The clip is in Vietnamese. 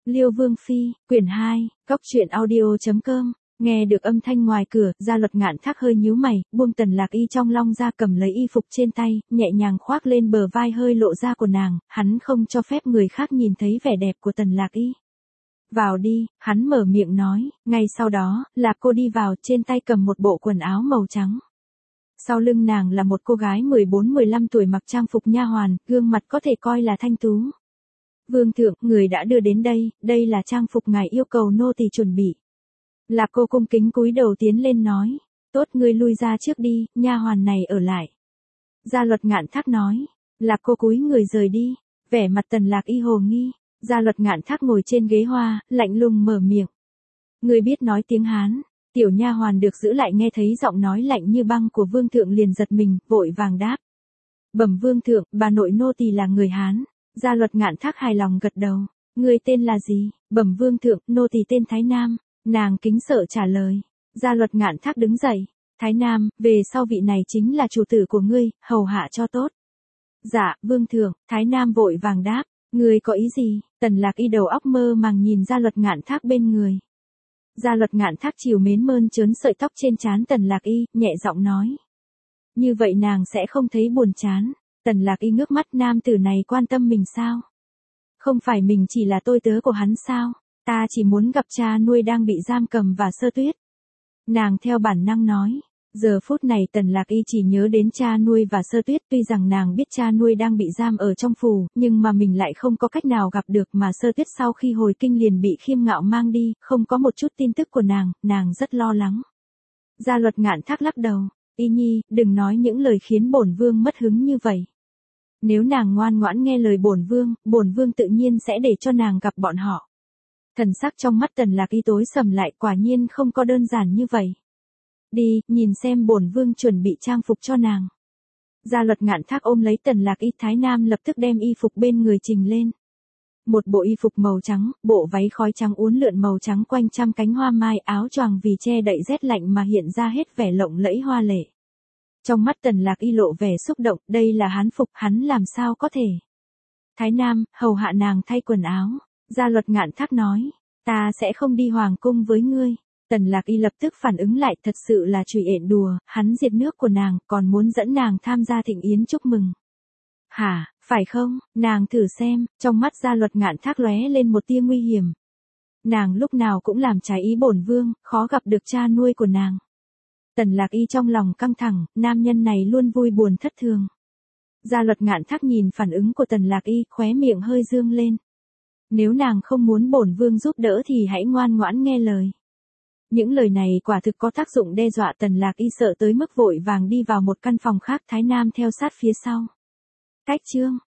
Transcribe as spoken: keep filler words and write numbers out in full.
Liêu Vương Phi, quyển hai, góc truyện audio chấm com. Nghe được âm thanh ngoài cửa, Gia Luật Ngạn Thác hơi nhíu mày, buông Tần Lạc Y trong long ra, cầm lấy y phục trên tay, nhẹ nhàng khoác lên bờ vai hơi lộ ra của nàng, hắn không cho phép người khác nhìn thấy vẻ đẹp của Tần Lạc Y. Vào đi, hắn mở miệng nói, ngay sau đó, Lạc cô đi vào, trên tay cầm một bộ quần áo màu trắng. Sau lưng nàng là một cô gái mười bốn mười lăm tuổi mặc trang phục nha hoàn, gương mặt có thể coi là thanh tú. Vương thượng, người đã đưa đến đây, đây là trang phục ngài yêu cầu nô tỳ chuẩn bị. Lạc cô cung kính cúi đầu tiến lên nói, tốt, ngươi lui ra trước đi, nha hoàn này ở lại. Gia Luật Ngạn Thác nói, Lạc cô cúi người rời đi, vẻ mặt Tần Lạc Y hồ nghi. Gia Luật Ngạn Thác ngồi trên ghế hoa, lạnh lùng mở miệng. Ngươi biết nói tiếng Hán? Tiểu nha hoàn được giữ lại nghe thấy giọng nói lạnh như băng của vương thượng liền giật mình, vội vàng đáp. Bẩm vương thượng, bà nội nô tỳ là người Hán. Gia Luật Ngạn Thác hài lòng gật đầu. Ngươi tên là gì? Bẩm vương thượng, nô tỳ tên Thái Nam. Nàng kính sợ trả lời. Gia Luật Ngạn Thác đứng dậy. Thái Nam, về sau vị này chính là chủ tử của ngươi, hầu hạ cho tốt. Dạ, vương thượng. Thái Nam vội vàng đáp. Ngươi có ý gì? Tần Lạc Y đầu óc mơ màng nhìn Gia Luật Ngạn Thác bên người. Gia Luật Ngạn Thác chiều mến mơn trớn sợi tóc trên trán Tần Lạc Y, nhẹ giọng nói. Như vậy nàng sẽ không thấy buồn chán. Tần Lạc Y ngước mắt, nam tử này quan tâm mình sao? Không phải mình chỉ là tôi tớ của hắn sao? Ta chỉ muốn gặp cha nuôi đang bị giam cầm và Sơ Tuyết. Nàng theo bản năng nói. Giờ phút này Tần Lạc Y chỉ nhớ đến cha nuôi và Sơ Tuyết, tuy rằng nàng biết cha nuôi đang bị giam ở trong phủ, nhưng mà mình lại không có cách nào gặp được, mà Sơ Tuyết sau khi hồi kinh liền bị Khiêm Ngạo mang đi, không có một chút tin tức của nàng, nàng rất lo lắng. Gia Luật Ngạn Thác lắc đầu, Y Nhi, đừng nói những lời khiến bổn vương mất hứng như vậy. Nếu nàng ngoan ngoãn nghe lời bổn vương, bổn vương tự nhiên sẽ để cho nàng gặp bọn họ. Thần sắc trong mắt Tần Lạc Y tối sầm lại, quả nhiên không có đơn giản như vậy. Đi, nhìn xem bổn vương chuẩn bị trang phục cho nàng. Gia Luật Ngạn Thác ôm lấy Tần Lạc Y, Thái Nam lập tức đem y phục bên người trình lên. Một bộ y phục màu trắng, bộ váy khói trắng uốn lượn màu trắng quanh trăm cánh hoa mai, áo choàng vì che đậy rét lạnh mà hiện ra hết vẻ lộng lẫy hoa lệ. Trong mắt Tần Lạc Y lộ vẻ xúc động, đây là hán phục, hắn làm sao có thể. Thái Nam, hầu hạ nàng thay quần áo. Gia Luật Ngạn Thác nói, ta sẽ không đi hoàng cung với ngươi. Tần Lạc Y lập tức phản ứng lại, thật sự là chùy ện đùa, hắn diệt nước của nàng, còn muốn dẫn nàng tham gia thịnh yến chúc mừng. Hả, phải không, nàng thử xem, trong mắt Gia Luật Ngạn Thác lóe lên một tia nguy hiểm. Nàng lúc nào cũng làm trái ý bổn vương, khó gặp được cha nuôi của nàng. Tần Lạc Y trong lòng căng thẳng, nam nhân này luôn vui buồn thất thường. Gia Luật Ngạn Thác nhìn phản ứng của Tần Lạc Y, khóe miệng hơi dương lên. Nếu nàng không muốn bổn vương giúp đỡ thì hãy ngoan ngoãn nghe lời. Những lời này quả thực có tác dụng đe dọa, Tần Lạc Y sợ tới mức vội vàng đi vào một căn phòng khác, Thái Nam theo sát phía sau. Cách chương